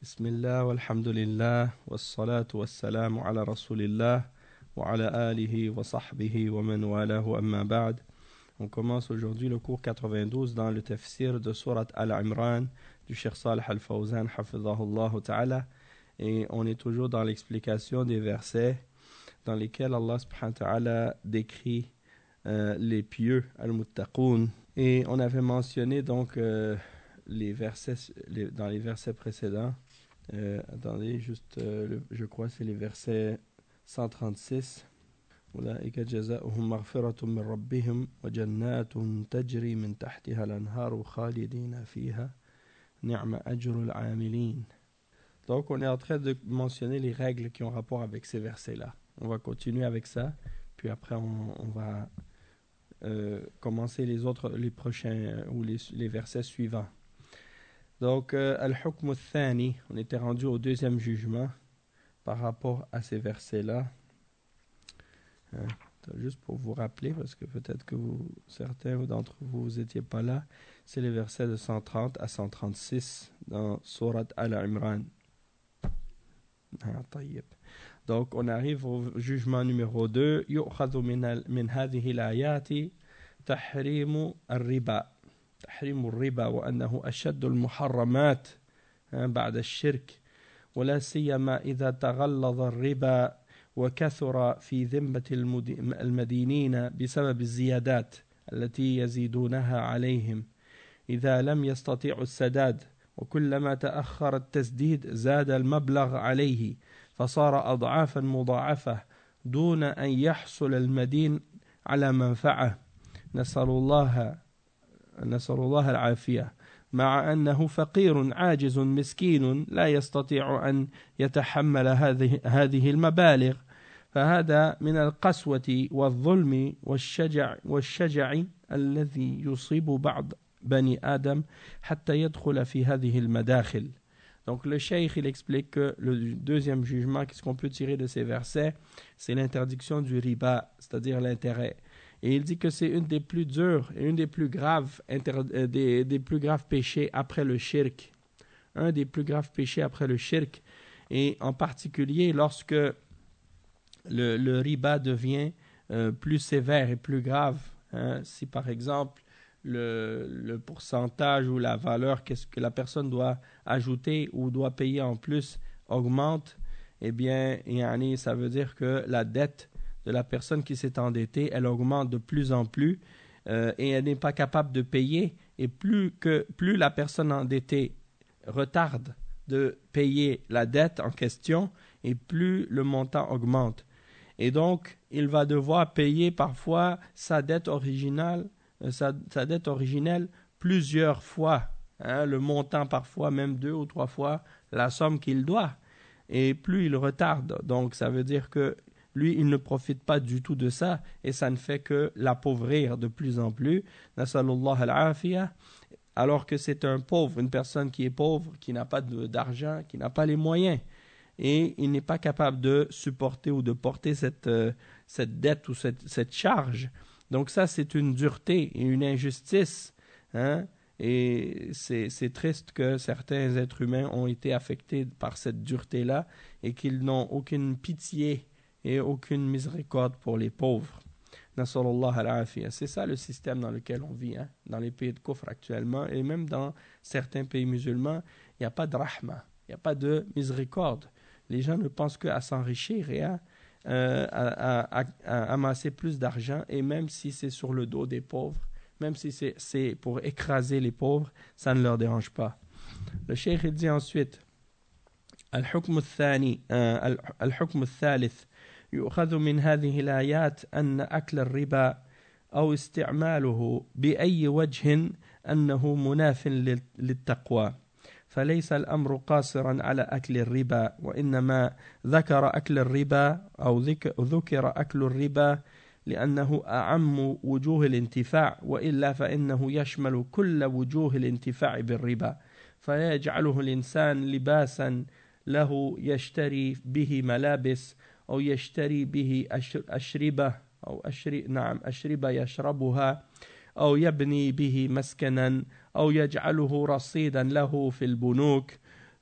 Bismillah, walhamdulillah, wassalatu wassalamu ala rasulillah, wa ala alihi wa sahbihi wa man walahu amma ba'd. On commence aujourd'hui le cours 92 dans le tafsir de Surat Al-Imran du Cheikh Salih Al-Fawzan, hafidhahullah ta'ala. Et on est toujours dans l'explication des versets dans lesquels Allah subhanahu wa ta'ala décrit les pieux, al-muttaqoun. Et on avait mentionné donc les versets, dans les versets précédents. Attendez, juste, je crois que c'est les versets 136. أولئك جزاؤهم مغفرة من ربهم وجنات تجري من تحتها الأنهار خالدين فيها نعم أجر العاملين. Donc on est en train de mentionner les règles qui ont rapport avec ces versets-là. On va continuer avec ça, puis après on va commencer les prochains ou les versets suivants. Donc al-hukm al-thani, on était rendu au deuxième jugement par rapport à ces versets-là. Juste pour vous rappeler, parce que peut-être que certains d'entre vous n'étiez pas là, c'est les versets de 130 à 136 dans Surat Al-Imran. Donc on arrive au jugement numéro 2. يؤخذ من هذه الآيات تحريم الربا وأنه أشد المحرمات بعد الشرك ولا سيما إذا تغلظ الربا وكثر في ذمة المدينين بسبب الزيادات التي يزيدونها عليهم إذا لم يستطيعوا السداد وكلما تأخر التسديد زاد المبلغ عليه فصار أضعافا مضاعفة دون أن يحصل المدين على منفعة نسأل الله العافية مع أنه فقير عاجز مسكين لا يستطيع أن يتحمل هذه المبالغ فهذا من القسوة والظلم والشجع الذي يصيب بعض بني آدم حتى يدخل في هذه المداخل. Donc le cheikh il explique que le deuxième jugement, qu'est-ce qu'on peut tirer de ces versets, c'est l'interdiction du riba, c'est-à-dire l'intérêt. Et il dit que c'est une des plus dures et une des plus graves des plus graves péchés après le shirk. Un des plus graves péchés après le shirk. Et en particulier lorsque le riba devient plus sévère et plus grave. Si par exemple le pourcentage ou la valeur qu'est-ce que la personne doit ajouter ou doit payer en plus augmente, eh bien ça veut dire que la dette de la personne qui s'est endettée, elle augmente de plus en plus et elle n'est pas capable de payer. Et plus la personne endettée retarde de payer la dette en question, et plus le montant augmente. Et donc, il va devoir payer parfois sa dette originelle plusieurs fois. Le montant parfois même 2 ou 3 fois la somme qu'il doit. Et plus il retarde, donc ça veut dire que lui, il ne profite pas du tout de ça et ça ne fait que l'appauvrir de plus en plus. Nasalullah al-afiyah. Alors que c'est un pauvre, une personne qui est pauvre, qui n'a pas d'argent, qui n'a pas les moyens. Et il n'est pas capable de supporter ou de porter cette dette ou cette charge. Donc ça, c'est une dureté et une injustice. Et c'est triste que certains êtres humains ont été affectés par cette dureté-là et qu'ils n'ont aucune pitié et aucune miséricorde pour les pauvres. Nasallallahu al-afiyah. C'est ça le système dans lequel on vit, dans les pays de Kufr actuellement, et même dans certains pays musulmans, il n'y a pas de rahma, il n'y a pas de miséricorde. Les gens ne pensent qu'à s'enrichir et à amasser plus d'argent, et même si c'est sur le dos des pauvres, même si c'est pour écraser les pauvres, ça ne leur dérange pas. Le cheikh il dit ensuite al-hukm al-thalith يؤخذ من هذه الآيات أن أكل الربا أو استعماله بأي وجه أنه مناف للتقوى فليس الأمر قاصرا على أكل الربا وإنما ذكر أكل الربا أو ذكر أكل الربا لأنه أعم وجوه الانتفاع وإلا فإنه يشمل كل وجوه الانتفاع بالربا فلا يجعله الإنسان لباسا له يشتري به ملابس أو يشتري به أشربة أشربة يشربها أو يبني به مسكنا أو يجعله رصيدا له في البنوك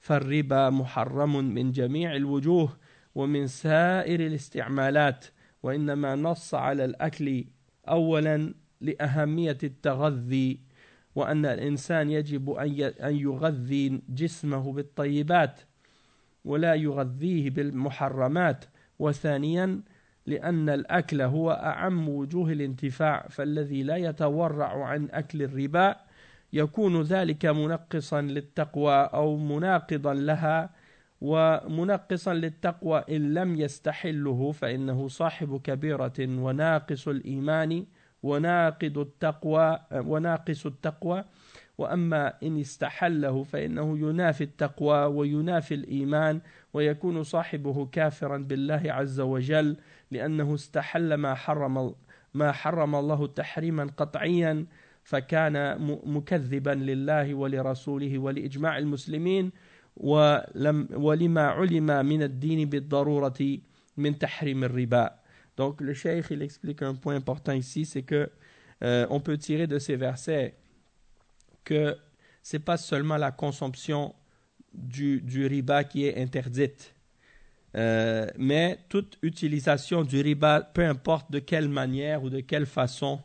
فالربا محرم من جميع الوجوه ومن سائر الاستعمالات وإنما نص على الأكل أولا لأهمية التغذي وأن الإنسان يجب أن يغذي جسمه بالطيبات ولا يغذيه بالمحرمات وثانيا لأن الأكل هو أعم وجوه الانتفاع فالذي لا يتورع عن أكل الربا يكون ذلك منقصا للتقوى أو مناقضا لها ومنقصا للتقوى إن لم يستحله فإنه صاحب كبيرة وناقص الإيمان وناقص التقوى وأما إن استحله فإنه ينافي التقوى وينافي الإيمان ويكون صاحبه كافرا بالله عز وجل لأنه استحل ما حرم الله تحريما قطعيا فكان مكذبا لله ولرسوله ولإجماع المسلمين ولما علم من الدين بالضرورة من تحريم الربا. Donc le cheikh il explique un point important ici, c'est que on peut tirer de ces versets que c'est pas seulement la consomption du riba qui est interdite, mais toute utilisation du riba, peu importe de quelle manière ou de quelle façon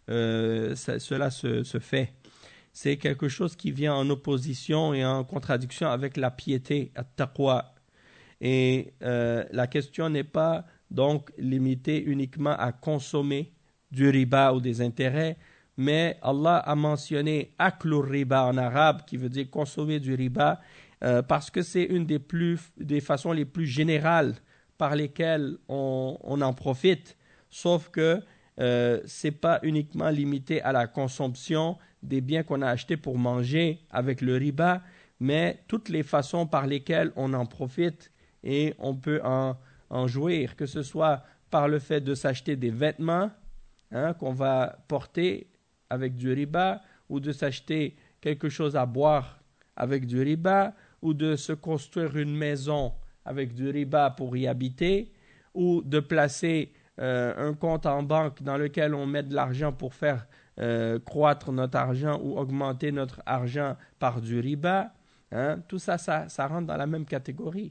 cela se fait. C'est quelque chose qui vient en opposition et en contradiction avec la piété, at-taqwa. Et la question n'est pas donc limitée uniquement à consommer du riba ou des intérêts, mais Allah a mentionné aklur riba en arabe, qui veut dire consommer du riba, parce que c'est une des façons les plus générales par lesquelles on en profite, sauf que c'est pas uniquement limité à la consomption des biens qu'on a achetés pour manger avec le riba, mais toutes les façons par lesquelles on en profite et on peut en jouir, que ce soit par le fait de s'acheter des vêtements qu'on va porter avec du riba, ou de s'acheter quelque chose à boire avec du riba, ou de se construire une maison avec du riba pour y habiter, ou de placer un compte en banque dans lequel on met de l'argent pour faire croître notre argent ou augmenter notre argent par du riba. Tout ça rentre dans la même catégorie.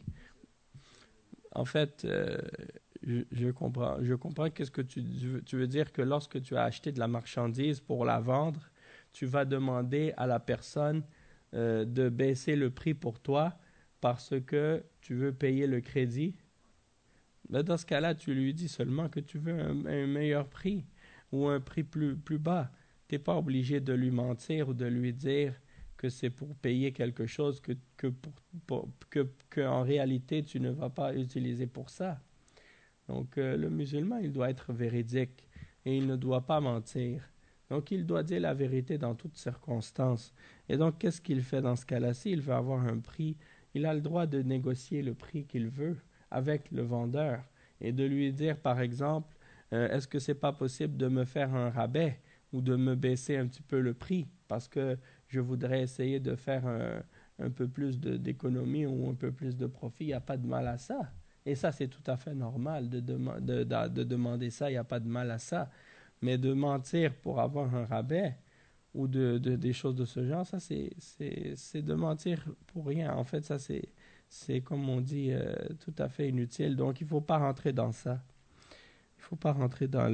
En fait, je comprends qu'est-ce que tu veux dire, que lorsque tu as acheté de la marchandise pour la vendre, tu vas demander à la personne de baisser le prix pour toi parce que tu veux payer le crédit. Mais dans ce cas-là, tu lui dis seulement que tu veux un meilleur prix ou un prix plus bas. Tu n'es pas obligé de lui mentir ou de lui dire que c'est pour payer quelque chose que en réalité tu ne vas pas utiliser pour ça. Donc le musulman, il doit être véridique et il ne doit pas mentir. Donc il doit dire la vérité dans toutes circonstances. Et donc qu'est-ce qu'il fait dans ce cas-là? S'il veut avoir un prix, il a le droit de négocier le prix qu'il veut avec le vendeur et de lui dire par exemple est-ce que c'est pas possible de me faire un rabais ou de me baisser un petit peu le prix parce que je voudrais essayer de faire un peu plus d'économie ou un peu plus de profit. Il n'y a pas de mal à ça. Et ça, c'est tout à fait normal de demander ça, il n'y a pas de mal à ça. Mais de mentir pour avoir un rabais ou des choses de ce genre, ça, c'est de mentir pour rien. En fait, ça, c'est comme on dit, tout à fait inutile. Donc, il ne faut pas rentrer dans ça. Il ne faut pas rentrer dans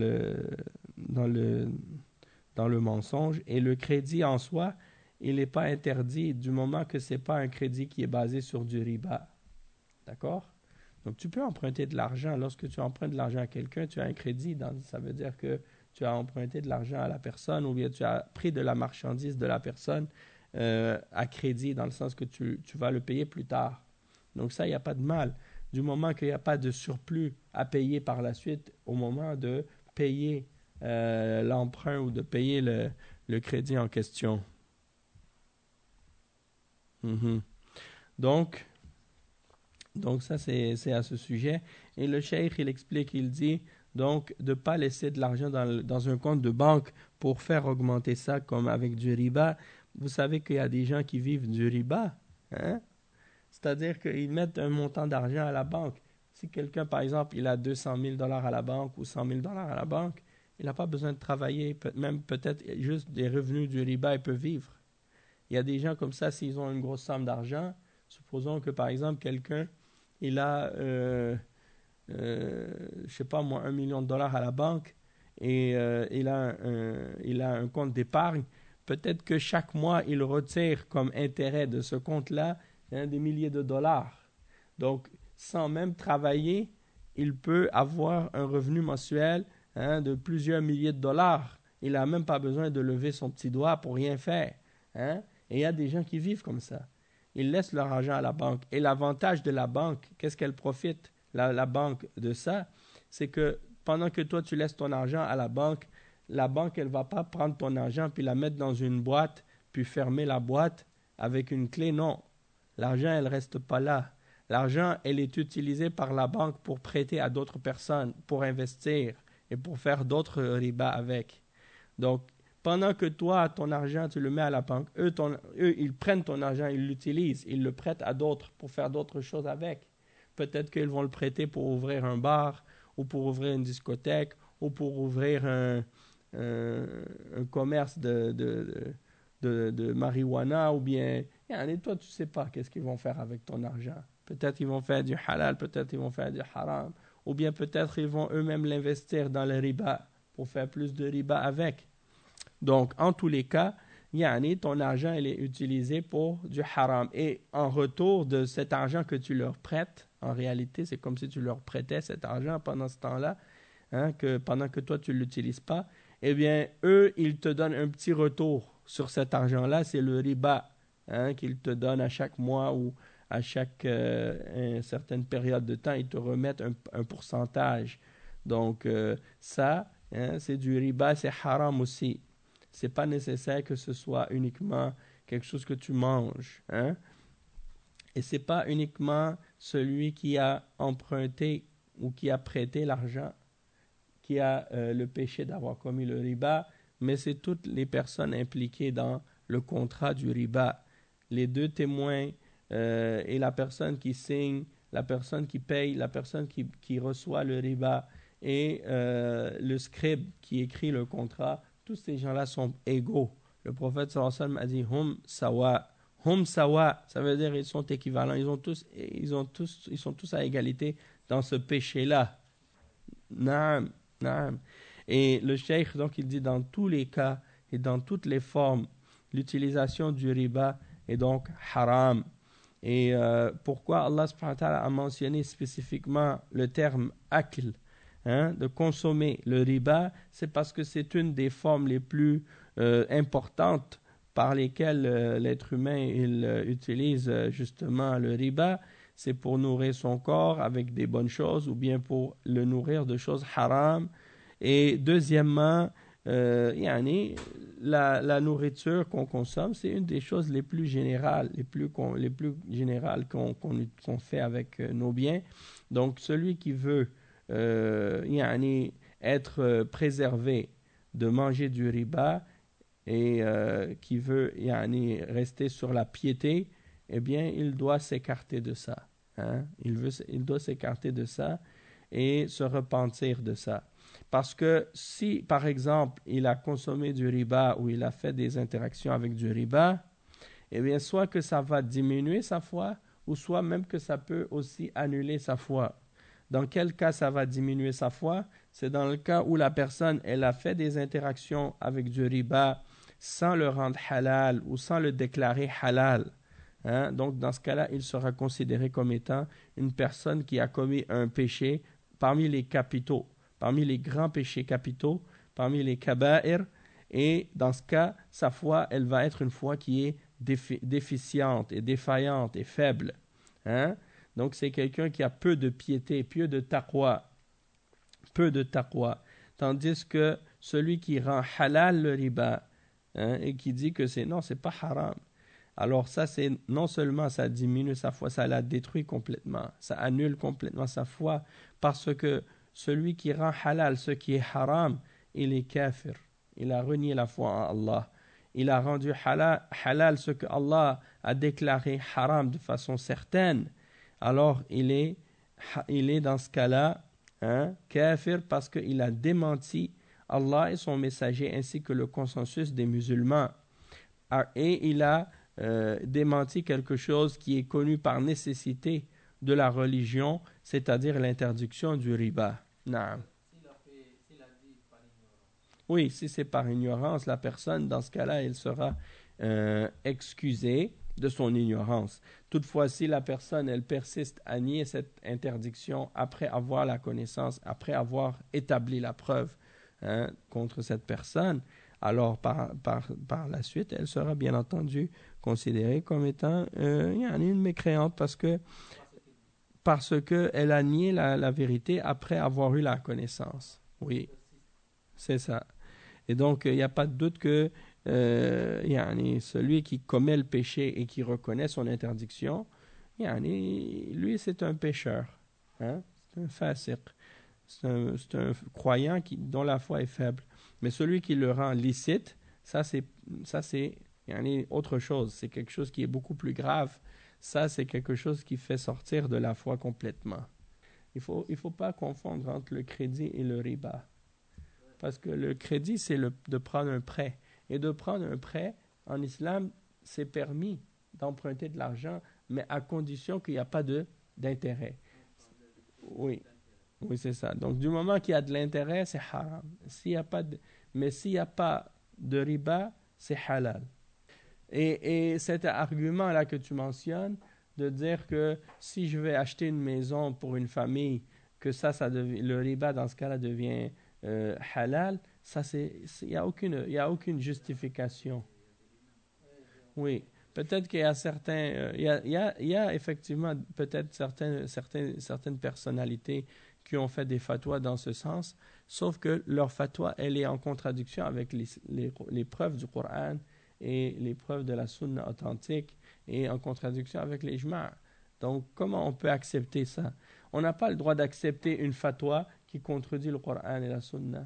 le mensonge. Et le crédit en soi, il n'est pas interdit du moment que ce n'est pas un crédit qui est basé sur du riba. D'accord? Donc, tu peux emprunter de l'argent. Lorsque tu empruntes de l'argent à quelqu'un, tu as un crédit. Ça veut dire que tu as emprunté de l'argent à la personne ou bien tu as pris de la marchandise de la personne à crédit, dans le sens que tu vas le payer plus tard. Donc ça, il n'y a pas de mal. Du moment qu'il n'y a pas de surplus à payer par la suite, au moment de payer l'emprunt ou de payer le crédit en question. Donc ça, c'est à ce sujet. Et le cheikh, il explique, il dit, donc, de ne pas laisser de l'argent dans un compte de banque pour faire augmenter ça comme avec du riba. Vous savez qu'il y a des gens qui vivent du riba. C'est-à-dire qu'ils mettent un montant d'argent à la banque. Si quelqu'un, par exemple, il a 200 000 $ à la banque ou 100 000 $ à la banque, il n'a pas besoin de travailler, même peut-être juste des revenus du riba, il peut vivre. Il y a des gens comme ça, s'ils ont une grosse somme d'argent, Supposons que par exemple quelqu'un, il a, je sais pas moi, $1 million à la banque et il a un compte d'épargne. Peut-être que chaque mois, il retire comme intérêt de ce compte-là des milliers de dollars. Donc, sans même travailler, il peut avoir un revenu mensuel de plusieurs milliers de dollars. Il n'a même pas besoin de lever son petit doigt pour rien faire. Et il y a des gens qui vivent comme ça. Ils laissent leur argent à la banque. Et l'avantage de la banque, qu'est-ce qu'elle profite, la banque, de ça? C'est que pendant que toi, tu laisses ton argent à la banque, elle ne va pas prendre ton argent puis la mettre dans une boîte, puis fermer la boîte avec une clé. Non. L'argent, elle ne reste pas là. L'argent, elle est utilisée par la banque pour prêter à d'autres personnes, pour investir et pour faire d'autres ribas avec. Donc, pendant que toi, ton argent, tu le mets à la banque, eux, ils prennent ton argent, ils l'utilisent, ils le prêtent à d'autres pour faire d'autres choses avec. Peut-être qu'ils vont le prêter pour ouvrir un bar, ou pour ouvrir une discothèque, ou pour ouvrir un commerce de marijuana, ou bien, et toi, tu ne sais pas qu'est-ce qu'ils vont faire avec ton argent. Peut-être ils vont faire du halal, peut-être ils vont faire du haram, ou bien peut-être ils vont eux-mêmes l'investir dans le riba pour faire plus de riba avec. Donc, en tous les cas, ton argent il est utilisé pour du haram. Et en retour de cet argent que tu leur prêtes, en réalité, c'est comme si tu leur prêtais cet argent pendant ce temps-là, pendant que toi, tu ne l'utilises pas, eh bien, eux, ils te donnent un petit retour sur cet argent-là. C'est le riba qu'ils te donnent à chaque mois ou à chaque certaine période de temps. Ils te remettent un pourcentage. Donc, ça, c'est du riba, c'est haram aussi. C'est pas nécessaire que ce soit uniquement quelque chose que tu manges. Et c'est pas uniquement celui qui a emprunté ou qui a prêté l'argent qui a le péché d'avoir commis le riba, mais c'est toutes les personnes impliquées dans le contrat du riba. Les deux témoins et la personne qui signe, la personne qui paye, la personne qui reçoit le riba et le scribe qui écrit le contrat, tous ces gens-là sont égaux. Le prophète sallallahu alayhi wa sallam a dit hum sawa. Hum sawa, ça veut dire ils sont équivalents, ils sont tous à égalité dans ce péché-là. Naam, naam. Et le cheikh, donc, il dit dans tous les cas et dans toutes les formes, l'utilisation du riba est donc haram. Et pourquoi Allah subhanahu wa ta'ala a mentionné spécifiquement le terme akl, de consommer le riba, c'est parce que c'est une des formes les plus importantes par lesquelles l'être humain il utilise justement le riba. C'est pour nourrir son corps avec des bonnes choses ou bien pour le nourrir de choses haram. Et deuxièmement, la nourriture qu'on consomme, c'est une des choses les plus générales, les plus générales qu'on fait avec nos biens. Donc, celui qui veut être préservé de manger du riba et qui veut rester sur la piété, eh bien, il doit s'écarter de ça. Il doit s'écarter de ça et se repentir de ça. Parce que si, par exemple, il a consommé du riba ou il a fait des interactions avec du riba, eh bien, soit que ça va diminuer sa foi, ou soit même que ça peut aussi annuler sa foi. Dans quel cas ça va diminuer sa foi? C'est dans le cas où la personne, elle a fait des interactions avec du riba sans le rendre halal ou sans le déclarer halal. Donc, dans ce cas-là, il sera considéré comme étant une personne qui a commis un péché parmi les capitaux, parmi les grands péchés capitaux, parmi les kaba'ir. Et dans ce cas, sa foi, elle va être une foi qui est déficiente et défaillante et faible. Donc, c'est quelqu'un qui a peu de piété, peu de taqwa. Tandis que celui qui rend halal le riba et qui dit que c'est pas haram. Alors ça, c'est non seulement ça diminue sa foi, ça la détruit complètement, ça annule complètement sa foi, parce que celui qui rend halal ce qui est haram, il est kafir, il a renié la foi en Allah, il a rendu halal ce que Allah a déclaré haram de façon certaine, alors il est dans ce cas-là kafir parce qu'il a démenti Allah et son messager ainsi que le consensus des musulmans. Et il a démenti quelque chose qui est connu par nécessité de la religion, c'est-à-dire l'interdiction du riba. Naam. Oui, si c'est par ignorance, la personne, dans ce cas-là, elle sera excusée de son ignorance. Toutefois, si la personne, elle persiste à nier cette interdiction après avoir la connaissance, après avoir établi la preuve contre cette personne, alors par la suite, elle sera bien entendu considérée comme étant une mécréante parce que elle a nié la vérité après avoir eu la connaissance. Oui, c'est ça. Et donc, il n'y a pas de doute que celui qui commet le péché et qui reconnaît son interdiction, lui, c'est un pécheur. Hein? C'est un fasiq. C'est un croyant dont la foi est faible. Mais celui qui le rend licite, ça c'est autre chose. C'est quelque chose qui est beaucoup plus grave. Ça, c'est quelque chose qui fait sortir de la foi complètement. Il faut pas confondre entre le crédit et le riba. Parce que le crédit, c'est de prendre un prêt. Et de prendre un prêt, en islam, c'est permis d'emprunter de l'argent, mais à condition qu'il n'y a pas d'intérêt. Oui, oui, c'est ça. Donc, du moment qu'il y a de l'intérêt, c'est haram. Mais s'il n'y a pas de riba, c'est halal. Et cet argument-là que tu mentionnes, de dire que si je vais acheter une maison pour une famille, que le riba, dans ce cas-là, devient halal, il n'y a aucune justification. Oui, peut-être qu'il y a certains, il y a effectivement peut-être certaines personnalités qui ont fait des fatwas dans ce sens, sauf que leur fatwa, elle est en contradiction avec les preuves du Coran et les preuves de la sunna authentique et en contradiction avec les ijma'. Donc, comment on peut accepter ça? On n'a pas le droit d'accepter une fatwa qui contredit le Coran et la sunna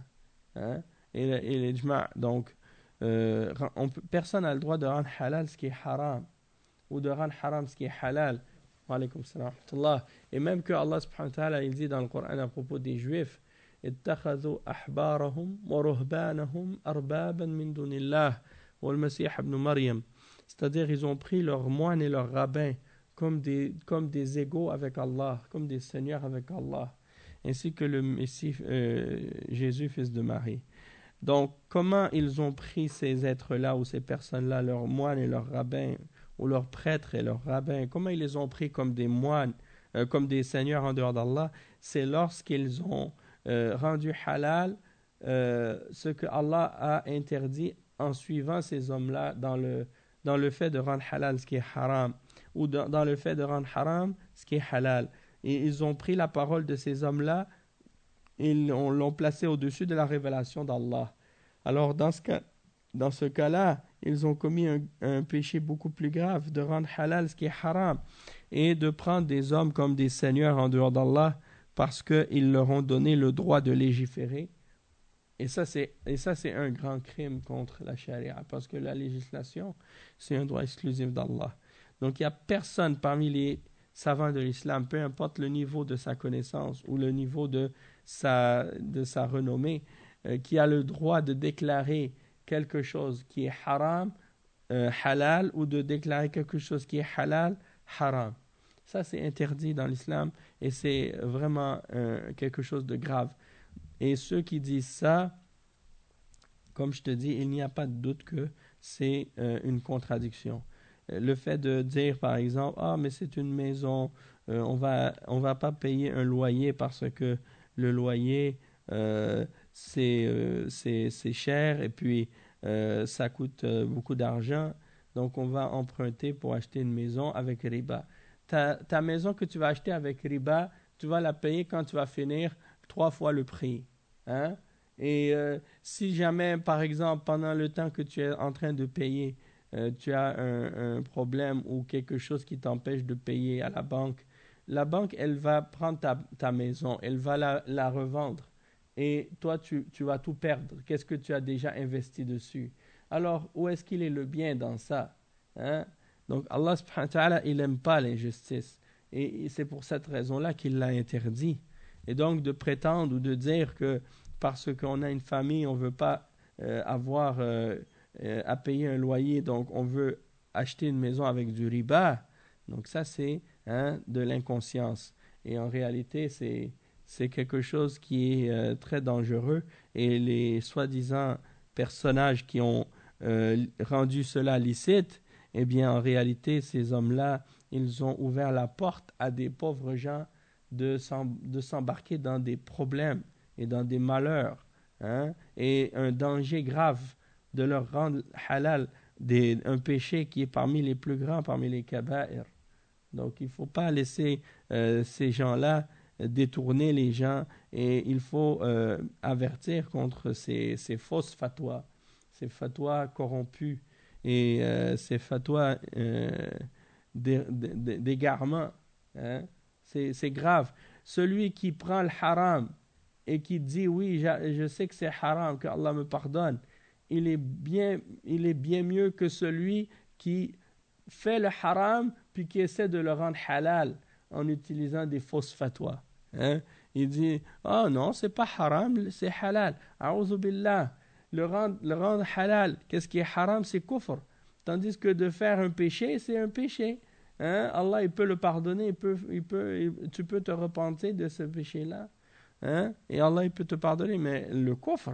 et l'ijma'. Donc, personne n'a le droit de rendre halal ce qui est haram ou de rendre haram ce qui est halal. Wa alaykum salam wa rahmatullah. Et même que Allah subhanahu wa ta'ala il dit dans le Coran à propos des Juifs اتخذوا أحبارهم ورهبانهم أربابا من دون الله والمسيح ابن مريم. C'est-à-dire ils ont pris leurs moines et leurs rabbins comme des égaux avec Allah, comme des seigneurs avec Allah, ainsi que le Messie Jésus, fils de Marie. Donc, comment ils ont pris ces êtres-là ou ces personnes-là, leurs moines et leurs rabbins, ou leurs prêtres et leurs rabbins, comment ils les ont pris comme des moines, comme des seigneurs en dehors d'Allah? C'est lorsqu'ils ont rendu halal ce que Allah a interdit en suivant ces hommes-là dans le fait de rendre halal ce qui est haram, ou dans le fait de rendre haram ce qui est halal. Et ils ont pris la parole de ces hommes-là, l'ont placé au-dessus de la révélation d'Allah. Alors, dans ce cas-là, ils ont commis un péché beaucoup plus grave de rendre halal ce qui est haram et de prendre des hommes comme des seigneurs en dehors d'Allah parce qu'ils leur ont donné le droit de légiférer. Et ça, c'est un grand crime contre la charia parce que la législation, c'est un droit exclusif d'Allah. Donc, il n'y a personne parmi les savants de l'islam, peu importe le niveau de sa connaissance ou le niveau de sa renommée, qui a le droit de déclarer quelque chose qui est haram, halal, ou de déclarer quelque chose qui est halal, haram. Ça, c'est interdit dans l'islam et c'est vraiment quelque chose de grave. Et ceux qui disent ça, comme je te dis, il n'y a pas de doute que c'est une contradiction. Le fait de dire, par exemple, mais c'est une maison, on va pas payer un loyer parce que le loyer, c'est cher et puis ça coûte beaucoup d'argent, donc on va emprunter pour acheter une maison avec riba. Ta maison que tu vas acheter avec riba, tu vas la payer quand tu vas finir 3 fois le prix. Hein? Et si jamais, par exemple, pendant le temps que tu es en train de payer, tu as un problème ou quelque chose qui t'empêche de payer à la banque, elle va prendre ta maison, elle va la revendre. Et toi, tu vas tout perdre. Qu'est-ce que tu as déjà investi dessus? Alors, où est-ce qu'il est le bien dans ça? Hein? Donc, Allah subhanahu wa ta'ala, il n'aime pas l'injustice. Et c'est pour cette raison-là qu'il l'a interdit. Et donc, de prétendre ou de dire que parce qu'on a une famille, on ne veut pas avoir à payer un loyer, donc on veut acheter une maison avec du riba. Donc ça, c'est de l'inconscience. Et en réalité, c'est quelque chose qui est très dangereux. Et les soi-disant personnages qui ont rendu cela licite, eh bien, en réalité, ces hommes-là, ils ont ouvert la porte à des pauvres gens de s'embarquer dans des problèmes et dans des malheurs, et un danger grave de leur rendre halal un péché qui est parmi les plus grands, parmi les kaba'ir. Donc, il ne faut pas laisser ces gens-là détourner les gens, et il faut avertir contre ces fausses fatwas, ces fatwas corrompus et ces fatwas d'égarement. C'est grave. Celui qui prend le haram et qui dit oui, je sais que c'est haram, que Allah me pardonne, il est bien mieux que celui qui fait le haram puis qui essaie de le rendre halal en utilisant des fausses fatwas. Il dit oh non, c'est pas haram, c'est halal. A'udhu billah. Le rendre halal, qu'est-ce qui est haram? C'est kufr. Tandis que de faire un péché, c'est un péché. Allah, il peut le pardonner, tu peux te repentir de ce péché-là. Et Allah, il peut te pardonner, mais le kufr,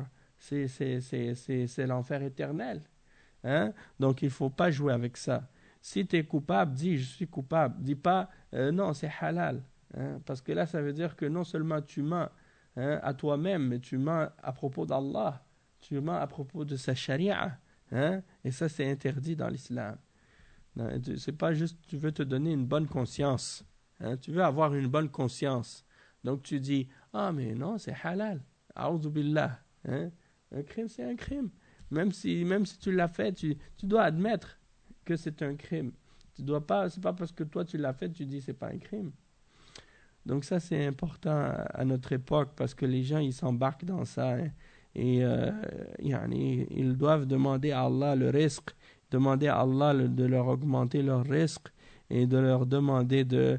c'est l'enfer éternel. Donc, il ne faut pas jouer avec ça. Si tu es coupable, dis je suis coupable. Dis pas non, c'est halal. Parce que là, ça veut dire que non seulement tu mens à toi-même, mais tu mens à propos d'Allah. Tu mens à propos de sa charia. Et ça, c'est interdit dans l'islam. C'est pas juste tu veux te donner une bonne conscience. Tu veux avoir une bonne conscience. Donc tu dis ah mais non, c'est halal. A'udhu billah. Un crime, c'est un crime. Même si tu l'as fait, tu dois admettre que c'est un crime. C'est pas parce que toi tu l'as fait, tu dis c'est pas un crime. Donc ça, c'est important à notre époque parce que les gens, ils s'embarquent dans ça. Et ils doivent demander à Allah le risque, demander à Allah de leur augmenter leur risque et de leur demander de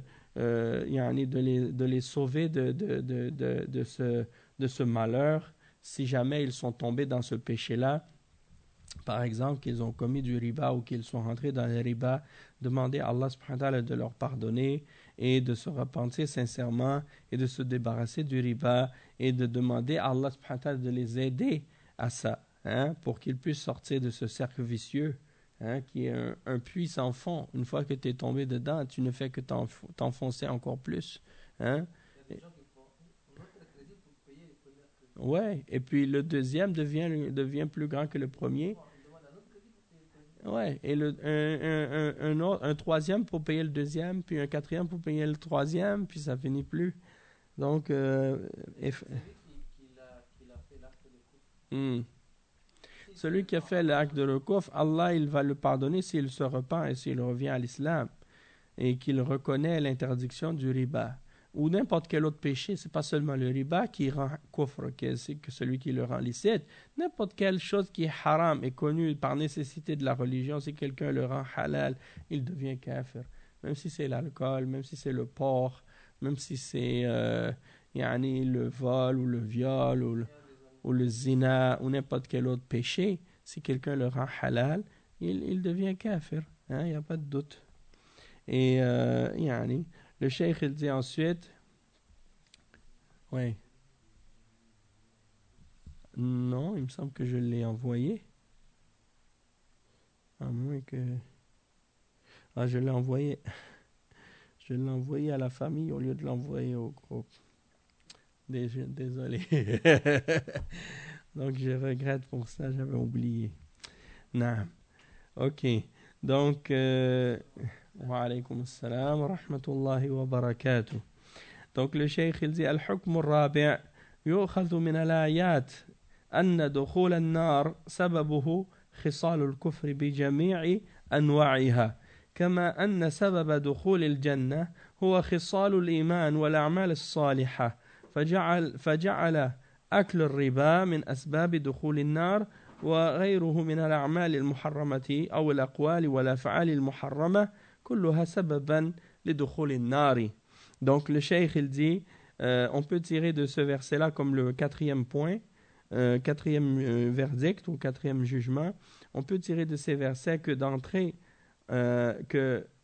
les sauver de ce malheur si jamais ils sont tombés dans ce péché-là. Par exemple, qu'ils ont commis du riba ou qu'ils sont rentrés dans le riba, demander à Allah subhanahu wa ta'ala de leur pardonner et de se repentir sincèrement et de se débarrasser du riba et de demander à Allah subhanahu wa ta'ala de les aider à ça, pour qu'ils puissent sortir de ce cercle vicieux, qui est un puits sans fond. Une fois que tu es tombé dedans, tu ne fais que t'enfoncer encore plus. Ouais, et puis le deuxième devient plus grand que le premier. Ouais, et un troisième pour payer le deuxième, puis un quatrième pour payer le troisième, puis ça finit plus. Donc, celui qui a fait l'acte de recouf, Allah, il va le pardonner s'il se repent et s'il revient à l'islam et qu'il reconnaît l'interdiction du riba ou n'importe quel autre péché. C'est pas seulement le riba qui rend kufr, c'est que celui qui le rend licite. N'importe quelle chose qui est haram est connue par nécessité de la religion. Si quelqu'un le rend halal, il devient kafir. Même si c'est l'alcool, même si c'est le porc, même si c'est le vol ou le viol ou le zina ou n'importe quel autre péché, si quelqu'un le rend halal, il devient kafir. Il n'y a pas de doute. Et le cheikh, il dit ensuite, oui, non, il me semble que je l'ai envoyé. À moins que... Ah, je l'ai envoyé. Je l'ai envoyé à la famille au lieu de l'envoyer au groupe. Désolé. Donc, je regrette pour ça, j'avais oublié. Non. Ok. Donc, wa alaykum assalam wa rahmatullahi wa barakatuh. Donc, le cheikh, il dit, Al-Hukm al-Rabi' يؤخذ من الآيات أن دخول النار سببه خصال الكفر بجميع أنواعها كما أن سبب دخول الجنة هو خصال الإيمان والأعمال الصالحة فجعل أكل الربا من أسباب دخول النار وغيره من الأعمال المحرمة أو الأقوال والأفعال المحرمة كلها سببا لدخول النار. Donc le cheikh il dit on peut tirer de ce verset-là comme le quatrième point, quatrième verdict ou quatrième jugement, on peut tirer de ces versets que d'entrer que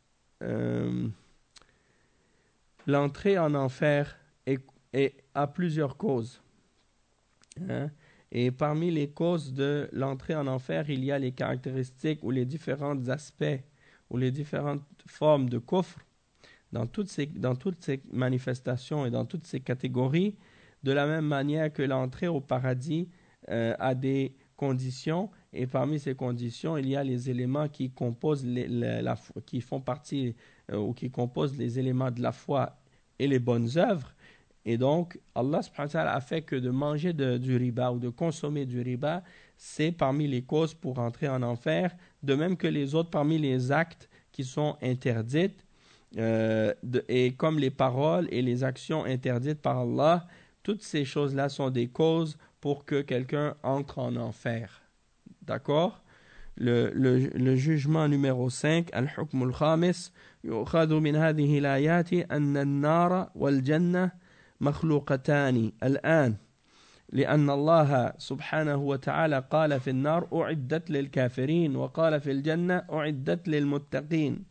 l'entrée en enfer a plusieurs causes. Hein? Et parmi les causes de l'entrée en enfer, il y a les caractéristiques ou les différents aspects ou les différentes formes de kufr dans toutes ces manifestations et dans toutes ces catégories, de la même manière que l'entrée au paradis a des conditions, et parmi ces conditions, il y a les éléments qui composent qui font partie ou qui composent les éléments de la foi et les bonnes œuvres. Et donc, Allah subhanahu wa ta'ala a fait que de manger du riba ou de consommer du riba, c'est parmi les causes pour entrer en enfer, de même que les autres parmi les actes qui sont interdits, et comme les paroles et les actions interdites par Allah, toutes ces choses-là sont des causes pour que quelqu'un entre en enfer. D'accord? Le jugement numéro 5, al-hukm al-khamis, yu'khadhu min hadhihi al-ayati anna an-nara wal-jannah مخلوقتان الآن لأن الله سبحانه وتعالى قال في النار أعدت للكافرين وقال في الجنة أعدت للمتقين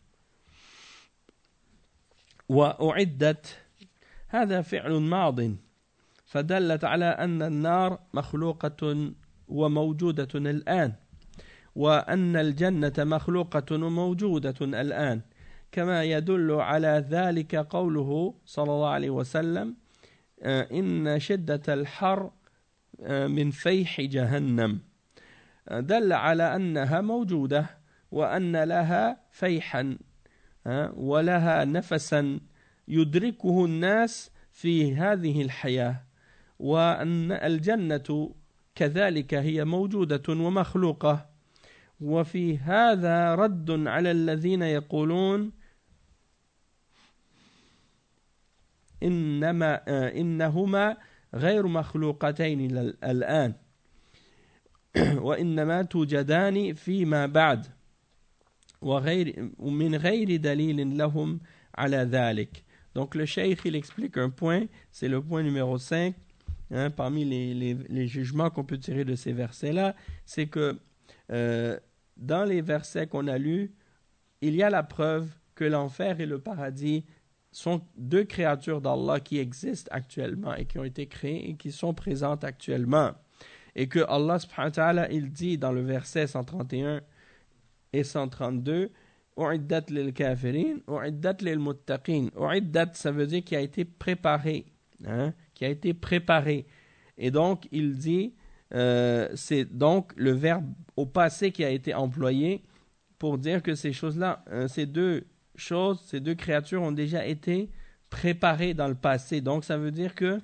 وأعدت هذا فعل ماض فدلت على أن النار مخلوقة وموجودة الآن وأن الجنة مخلوقة وموجودة الآن كما يدل على ذلك قوله صلى الله عليه وسلم إن شدة الحر من فيح جهنم دل على أنها موجودة وأن لها فيحا ولها نفسا يدركه الناس في هذه الحياة وأن الجنة كذلك هي موجودة ومخلوقة وفي هذا رد على الذين يقولون إنهما غير مخلوقتين الآن وإنما توجدان فيما بعد ومن غير دليل لهم على ذلك. Donc le cheikh il explique un point, c'est le point numéro 5, parmi les jugements qu'on peut tirer de ces versets-là, c'est que dans les versets qu'on a lus, il y a la preuve que l'enfer et le paradis sont deux créatures d'Allah qui existent actuellement et qui ont été créées et qui sont présentes actuellement. Et que Allah subhanahu wa ta'ala, il dit dans le verset 131 et 132, U'iddat lil kafirin, u'iddat lil muttaqin. U'iddat, ça veut dire qui a été préparé. Qui a été préparé. Et donc, il dit, c'est donc le verbe au passé qui a été employé pour dire que ces choses-là, ces deux créatures ont déjà été préparées dans le passé. Donc, ça veut dire que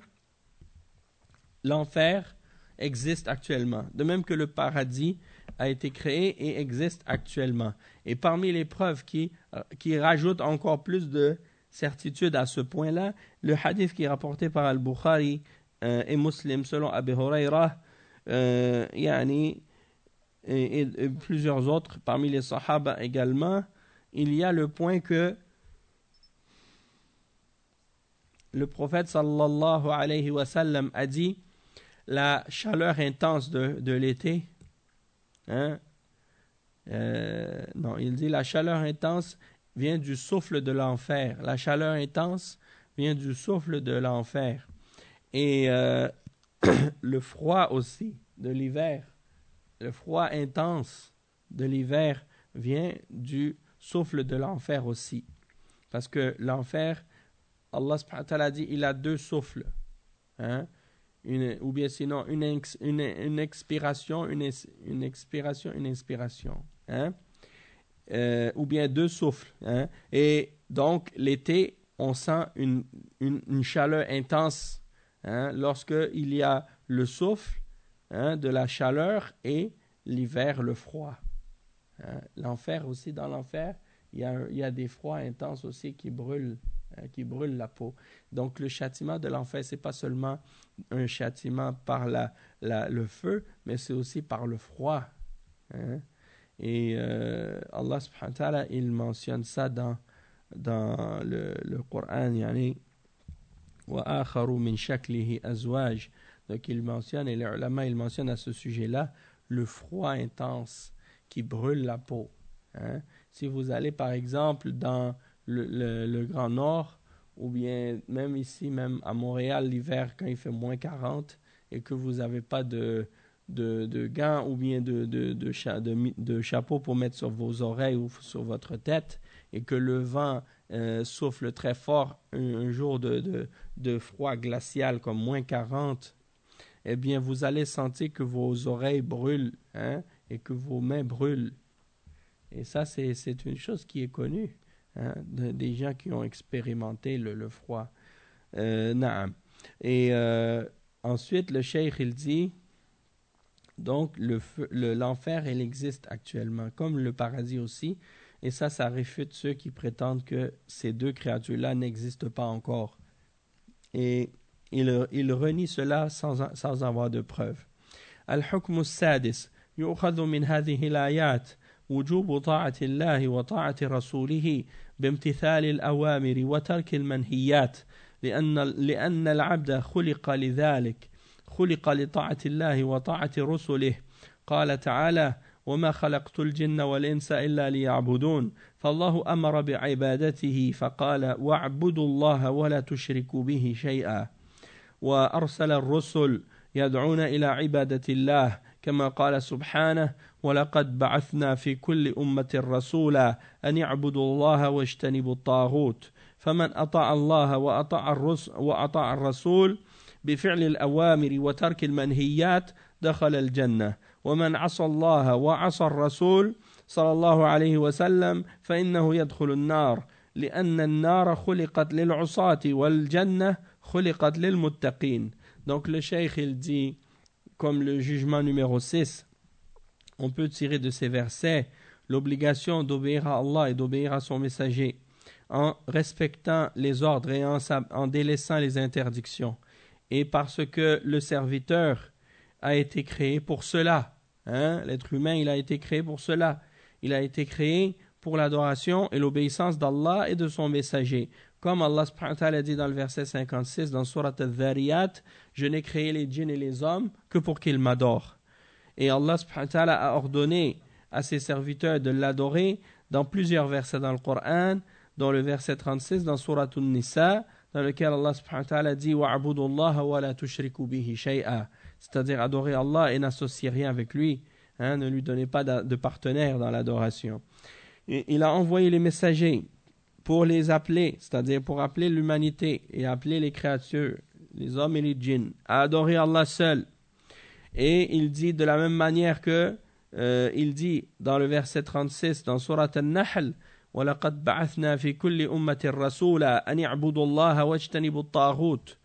l'enfer existe actuellement. De même que le paradis a été créé et existe actuellement. Et parmi les preuves qui rajoutent encore plus de certitude à ce point-là, le hadith qui est rapporté par Al-Bukhari et Muslim selon Abu Huraira, et plusieurs autres parmi les Sahaba également, il y a le point que le prophète sallallahu alayhi wa sallam a dit la chaleur intense de l'été, non, il dit la chaleur intense vient du souffle de l'enfer. La chaleur intense vient du souffle de l'enfer. Et le froid aussi de l'hiver, le froid intense de l'hiver vient du souffle de l'enfer aussi. Parce que l'enfer, Allah subhanahu wa ta'ala dit, il a deux souffles. Ou bien sinon, une expiration, une expiration, une inspiration. Ou bien deux souffles. Et donc, l'été, on sent une chaleur intense lorsqu'il y a le souffle de la chaleur et l'hiver, le froid. L'enfer aussi, dans l'enfer, il y a des froids intenses aussi qui brûlent la peau. Donc le châtiment de l'enfer, c'est pas seulement un châtiment par le feu, mais c'est aussi par le froid. Et Allah subhanahu wa ta'ala, il mentionne ça dans le Coran, yani wa akharu min shaklihi azwaj. Donc il mentionne, et les ulama, ils mentionnent à ce sujet-là le froid intense qui brûle la peau. si vous allez par exemple dans le Grand Nord, ou bien même ici, même à Montréal, l'hiver, quand il fait moins 40, et que vous n'avez pas de gants ou bien de chapeau pour mettre sur vos oreilles ou sur votre tête, et que le vent souffle très fort un jour de froid glacial comme moins 40, eh bien vous allez sentir que vos oreilles brûlent, hein, et que vos mains brûlent. Et ça, c'est une chose qui est connue, hein, des gens qui ont expérimenté le froid. Naam. Et ensuite, le cheikh, il dit, donc l'enfer, il existe actuellement, comme le paradis aussi. Et ça réfute ceux qui prétendent que ces deux créatures-là n'existent pas encore. Et il renie cela sans avoir de preuves. Al-Hukm al-Sadis يؤخذ من هذه الآيات وجوب طاعة الله وطاعة رسوله بامتثال الأوامر وترك المنهيات لأن العبد خلق لذلك خلق لطاعة الله وطاعة رسله قال تعالى وما خلقت الجن والإنس إلا ليعبدون فالله أمر بعبادته فقال واعبدوا الله ولا تشركوا به شيئا وأرسل الرسل يدعون إلى عبادة الله كما قال سبحانه ولقد بعثنا في كل أمة رسولا أن يعبدوا الله واجتنبوا الطاغوت فمن أطاع الله وأطاع الرسول بفعل الأوامر وترك المنهيات دخل الجنة ومن عصى الله وعصى الرسول صلى الله عليه وسلم فإنه يدخل النار لأن النار خلقت للعصاة والجنة خلقت للمتقين. Donc le cheikh il dit, comme le jugement numéro 6, on peut tirer de ces versets l'obligation d'obéir à Allah et d'obéir à son messager en respectant les ordres et en délaissant les interdictions. Et parce que le serviteur a été créé pour cela. Hein? L'être humain, il a été créé pour cela. Il a été créé pour l'adoration et l'obéissance d'Allah et de son messager. Comme Allah subhanahu wa ta'ala dit dans le verset 56 dans Surat Al-Dhariyat, je n'ai créé les djinns et les hommes que pour qu'ils m'adorent. Et Allah subhanahu wa ta'ala a ordonné à ses serviteurs de l'adorer dans plusieurs versets dans le Coran, dans le verset 36 dans Surat An-Nisa, dans lequel Allah subhanahu wa ta'ala dit wa'budu Allah wa la tushriku bihi shay'a, c'est-à-dire adorer Allah et n'associer rien avec lui, hein, ne lui donnez pas de partenaire dans l'adoration. Et il a envoyé les messagers pour les appeler, c'est-à-dire pour appeler l'humanité et appeler les créatures, les hommes et les djinns, à adorer Allah seul. Et il dit de la même manière que il dit dans le verset 36 dans Surat An-Nahl وَلَقَدْ بَعَثْنَا فِي كُلِّ أُمَّةٍ رَسُولًا أَنِ اعْبُدُوا اللَّهَ وَاجْتَنِبُوا الطَّاغُوتَ.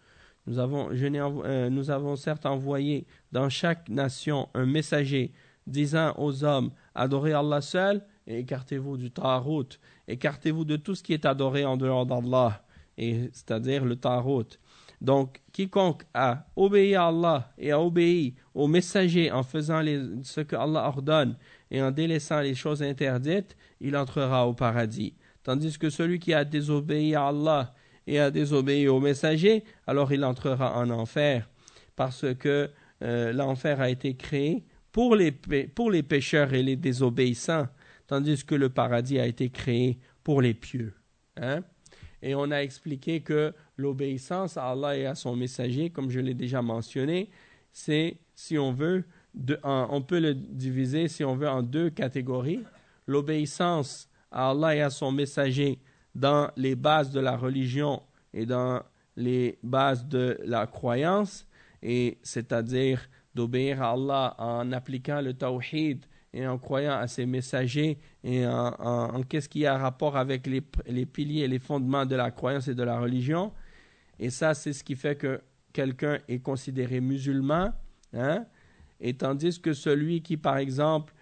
Nous avons certes envoyé dans chaque nation un messager disant aux hommes adorez Allah seul et écartez-vous du Taghut, écartez-vous de tout ce qui est adoré en dehors d'Allah, c'est-à-dire le Taghut. Donc, quiconque a obéi à Allah et a obéi au messager en faisant ce que Allah ordonne et en délaissant les choses interdites, il entrera au paradis. Tandis que celui qui a désobéi à Allah et a désobéi au messager, alors il entrera en enfer, parce que l'enfer a été créé pour les pécheurs et les désobéissants, tandis que le paradis a été créé pour les pieux. Hein? Et on a expliqué que l'obéissance à Allah et à son messager, comme je l'ai déjà mentionné, c'est, si on veut, on peut le diviser, si on veut, en deux catégories. L'obéissance à Allah et à son messager dans les bases de la religion et dans les bases de la croyance, et c'est-à-dire d'obéir à Allah en appliquant le tawhid et en croyant à ses messagers et en qu'est-ce qui a rapport avec les piliers et les fondements de la croyance et de la religion. Et ça, c'est ce qui fait que quelqu'un est considéré musulman, hein? Et tandis que celui qui, par exemple,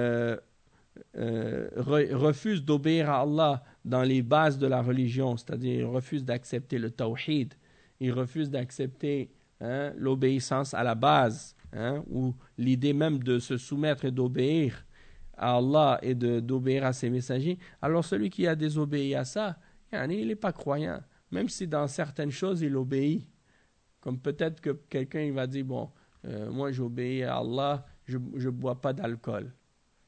refuse d'obéir à Allah dans les bases de la religion, c'est-à-dire il refuse d'accepter le tawhid, il refuse d'accepter l'obéissance à la base, ou l'idée même de se soumettre et d'obéir à Allah et d'obéir à ses messagers, alors celui qui a désobéi à ça, il n'est pas croyant, même si dans certaines choses il obéit. Comme peut-être que quelqu'un il va dire, bon, moi j'obéis à Allah, je ne bois pas d'alcool.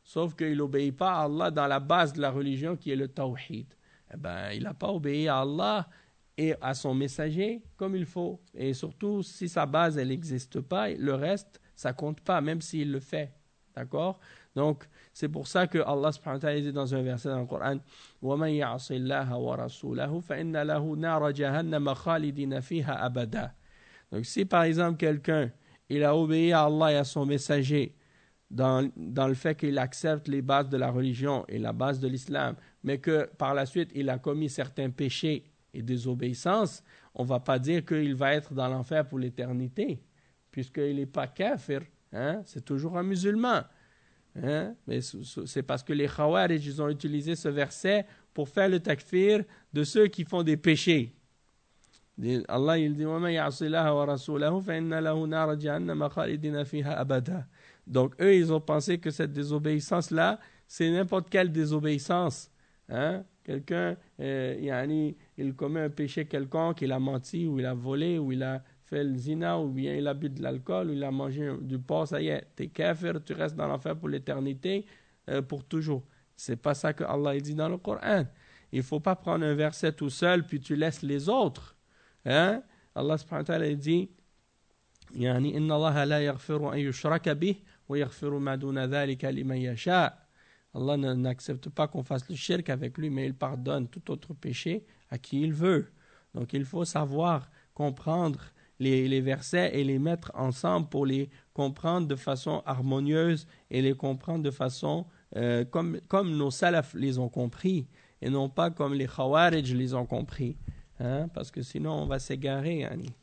sauf qu'il n'obéit pas à Allah dans la base de la religion qui est le tawhid. Eh ben, il n'a pas obéi à Allah et à son messager comme il faut. Et surtout, si sa base, elle n'existe pas, le reste, ça compte pas, même s'il le fait. D'accord? Donc, c'est pour ça que Allah subhanahu wa ta'ala dit dans un verset dans le Coran وَمَنْ يَعْصِ اللَّهَ وَرَسُولَهُ فَإِنَّ لَهُ نَارَ جَهَنَّمَ خَالِدِينَ فِيهَا أَبَدًا. Donc, si par exemple quelqu'un, il a obéi à Allah et à son messager dans le fait qu'il accepte les bases de la religion et la base de l'islam, mais que par la suite, il a commis certains péchés et désobéissances, on ne va pas dire qu'il va être dans l'enfer pour l'éternité, puisqu'il n'est pas kafir, hein? C'est toujours un musulman. Hein? Mais c'est parce que les Khawarij, ils ont utilisé ce verset pour faire le takfir de ceux qui font des péchés. Allah, il dit وَمَنْ يَعْصِ اللَّهَ وَرَسُولَهُ فَإِنَّ لَهُ نَارَ جَهَنَّمَ خَالِدِينَ فِيهَا أَبَدًا. Donc eux, ils ont pensé que cette désobéissance-là, c'est n'importe quelle désobéissance. Hein? Quelqu'un, il commet un péché quelconque, il a menti, ou il a volé, ou il a fait le zina, ou bien il a bu de l'alcool, ou il a mangé du porc, ça y est, t'es kafir, tu restes dans l'enfer pour l'éternité, pour toujours. C'est pas ça que Allah dit dans le Coran. Il faut pas prendre un verset tout seul, puis tu laisses les autres. Hein? Allah subhanahu wa ta'ala dit يعني إن الله لا يغفر أن يشرك به ويغفر ما دون ذلك لمن يشاء. Allah n'accepte pas qu'on fasse le shirk avec lui, mais il pardonne tout autre péché à qui il veut. Donc il faut savoir comprendre les versets et les mettre ensemble pour les comprendre de façon harmonieuse et les comprendre de façon comme nos salaf les ont compris et non pas comme les khawarij les ont compris. Hein? Parce que sinon on va s'égarer.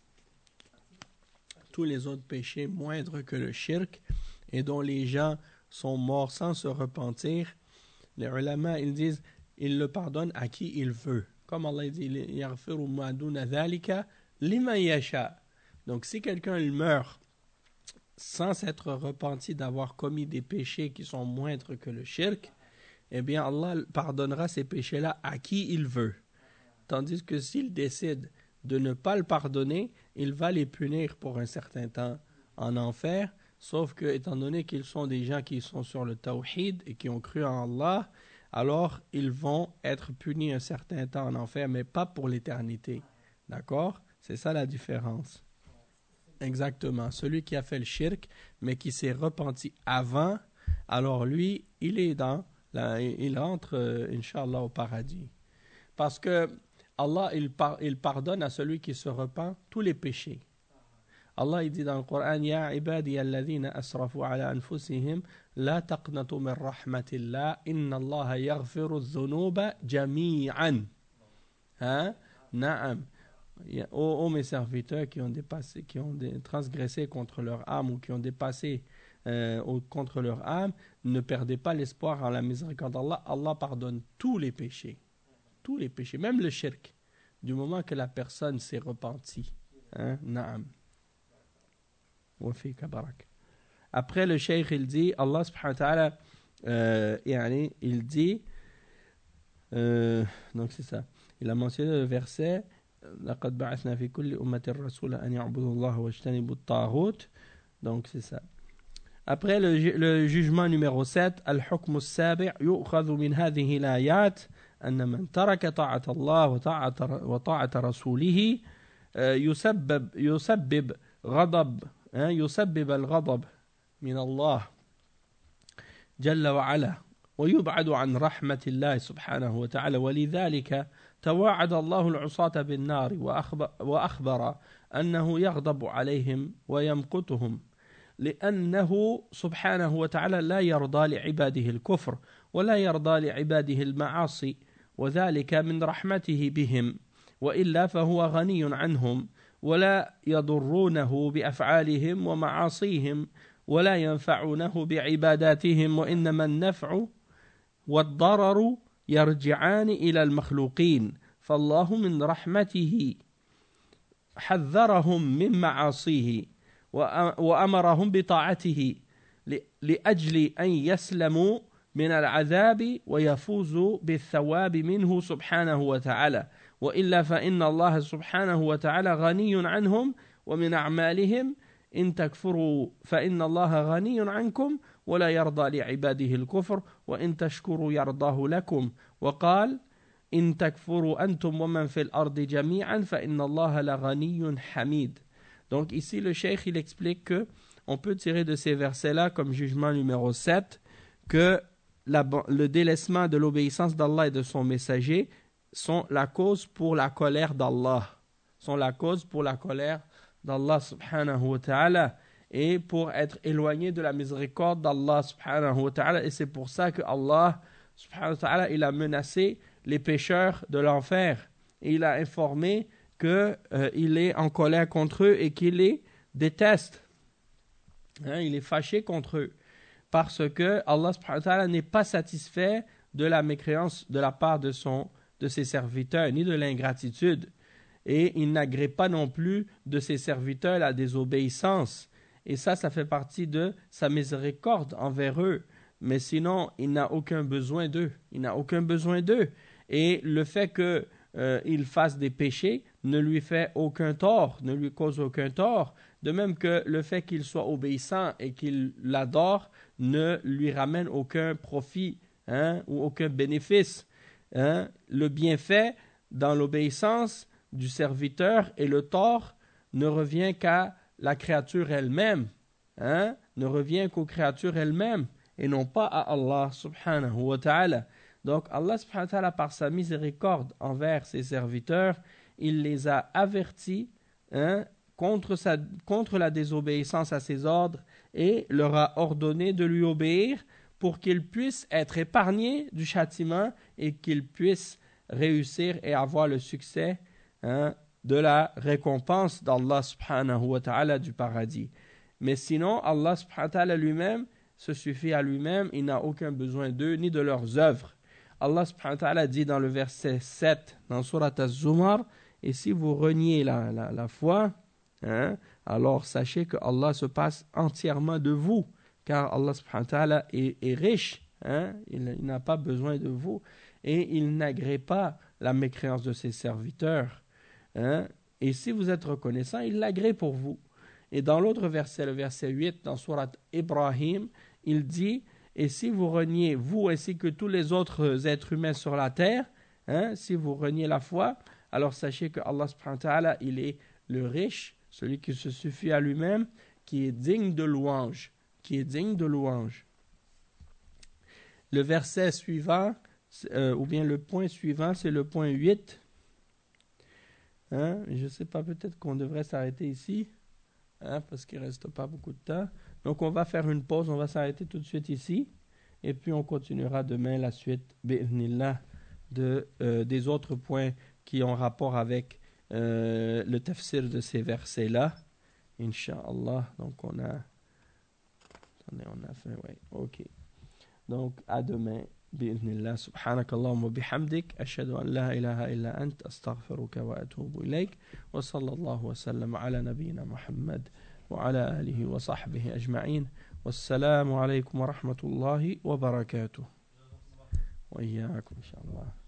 Tous les autres péchés moindres que le shirk et dont les gens sont morts sans se repentir, les ulama, ils disent, il le pardonne à qui il veut. Comme Allah dit, يَغْفِرُ مَا دُونَ ذَلِكَ لِمَنْ يَشَاءُ. Donc si quelqu'un il meurt sans s'être repenti d'avoir commis des péchés qui sont moindres que le shirk, eh bien Allah pardonnera ces péchés-là à qui il veut. Tandis que s'il décide de ne pas le pardonner, il va les punir pour un certain temps en enfer, sauf que, étant donné qu'ils sont des gens qui sont sur le tawhid et qui ont cru en Allah, alors ils vont être punis un certain temps en enfer, mais pas pour l'éternité. D'accord? C'est ça la différence. Exactement. Celui qui a fait le shirk, mais qui s'est repenti avant, alors lui, il entre, Inch'Allah, au paradis. Parce que Allah, il pardonne à celui qui se repent tous les péchés. Allah, il dit dans le Coran, Ya ibadi alladhina asrafu ala anfusihim, la taqnatu min rahmatillah, inna Allah yaghfiru dhunuba jami'an. Hein? Na'am. Ô mes serviteurs qui ont transgressé contre leur âme ou qui ont dépassé contre leur âme, ne perdez pas l'espoir en la miséricorde d'Allah. Allah pardonne tous les péchés. Tous les péchés, même le shirk, du moment que la personne s'est repentie. Hein? Na'am. Après le cheikh il dit Allah subhanahu wa ta'ala il dit donc c'est ça, il a mentionné le verset لقد بعثنا في كل أمة رسولا أن يعبدوا الله واجتنبوا الطاغوت. Donc c'est ça. Après le jugement numéro 7, الحكم السابع يؤخذ من هذه الآيات أن من ترك طاعة الله وطاعة رسوله يسبب الغضب من الله جل وعلا ويبعد عن رحمة الله سبحانه وتعالى. ولذلك توعد الله العصاة بالنار وأخبر أنه يغضب عليهم ويمقتهم لأنه سبحانه وتعالى لا يرضى لعباده الكفر ولا يرضى لعباده المعاصي، وذلك من رحمته بهم، وإلا فهو غني عنهم ولا يضرونه بأفعالهم ومعاصيهم ولا ينفعونه بعباداتهم، وإنما النفع والضرر يرجعان إلى المخلوقين. فالله من رحمته حذرهم من معاصيه وأمرهم بطاعته لأجل أن يسلموا من العذاب ويفوزوا بالثواب منه سبحانه وتعالى، وإلا فإن الله سبحانه وتعالى غني عنهم ومن أعمالهم إن تكفروا فإن الله غني عنكم ولا يرضى لعباده الكفر وإن تشكروا يرضاه لكم وقال إن تكفروا أنتم ومن في الأرض جميعا فإن الله لغني حميد. Donc ici le cheikh il explique que on peut tirer de ces versets-là comme jugement numéro 7 que le délaissement de l'obéissance d'Allah et de son messager sont la cause pour la colère d'Allah. Sont la cause pour la colère d'Allah subhanahu wa ta'ala et pour être éloigné de la miséricorde d'Allah subhanahu wa ta'ala. Et c'est pour ça que Allah subhanahu wa ta'ala il a menacé les pécheurs de l'enfer. Et il a informé qu'il est en colère contre eux et qu'il les déteste. Il est fâché contre eux. Parce que Allah subhanahu wa ta'ala n'est pas satisfait de la mécréance de la part de ses serviteurs, ni de l'ingratitude. Et il n'agrée pas non plus de ses serviteurs la désobéissance. Et ça fait partie de sa miséricorde envers eux. Mais sinon, il n'a aucun besoin d'eux. Il n'a aucun besoin d'eux. Et le fait qu'il fasse des péchés ne lui fait aucun tort, ne lui cause aucun tort. De même que le fait qu'il soit obéissant et qu'il l'adore ne lui ramène aucun profit ou aucun bénéfice. Le bienfait dans l'obéissance du serviteur et le tort ne revient qu'à la créature elle-même, ne revient qu'aux créatures elles-mêmes et non pas à Allah subhanahu wa ta'ala. Donc Allah subhanahu wa ta'ala par sa miséricorde envers ses serviteurs, il les a avertis contre la désobéissance à ses ordres et leur a ordonné de lui obéir pour qu'ils puissent être épargnés du châtiment et qu'ils puissent réussir et avoir le succès de la récompense d'Allah subhanahu wa ta'ala du paradis. Mais sinon, Allah subhanahu wa ta'ala lui-même se suffit à lui-même, il n'a aucun besoin d'eux ni de leurs œuvres. Allah subhanahu wa ta'ala dit dans le verset 7 dans Surat Az-Zumar, et si vous reniez la foi, alors sachez que Allah se passe entièrement de vous, car Allah subhanahu wa ta'ala est riche, il n'a pas besoin de vous, et il n'agrée pas la mécréance de ses serviteurs. Et si vous êtes reconnaissant, il l'agrée pour vous. Et dans l'autre verset, le verset 8, dans Surat Ibrahim, il dit, et si vous reniez, vous ainsi que tous les autres êtres humains sur la terre, si vous reniez la foi, alors sachez que Allah subhanahu wa ta'ala, il est le riche, celui qui se suffit à lui-même, qui est digne de louange, Le verset suivant, ou bien le point suivant, c'est le point 8. Je ne sais pas, peut-être qu'on devrait s'arrêter ici, parce qu'il ne reste pas beaucoup de temps. Donc on va faire une pause, on va s'arrêter tout de suite ici, et puis on continuera demain la suite, bi'idhnillah, des autres points qui ont rapport avec le tafsir de ces versets-là, Inch'Allah. Donc on a fait, ouais, ok. Donc à demain. بإذن الله سبحانك اللهم وبحمدك أشهد أن لا إله إلا أنت أستغفرك وأتوب إليك وصلى الله وسلم على نبينا محمد وعلى آله وصحبه أجمعين والسلام عليكم ورحمة الله وبركاته وإياكم إن شاء الله.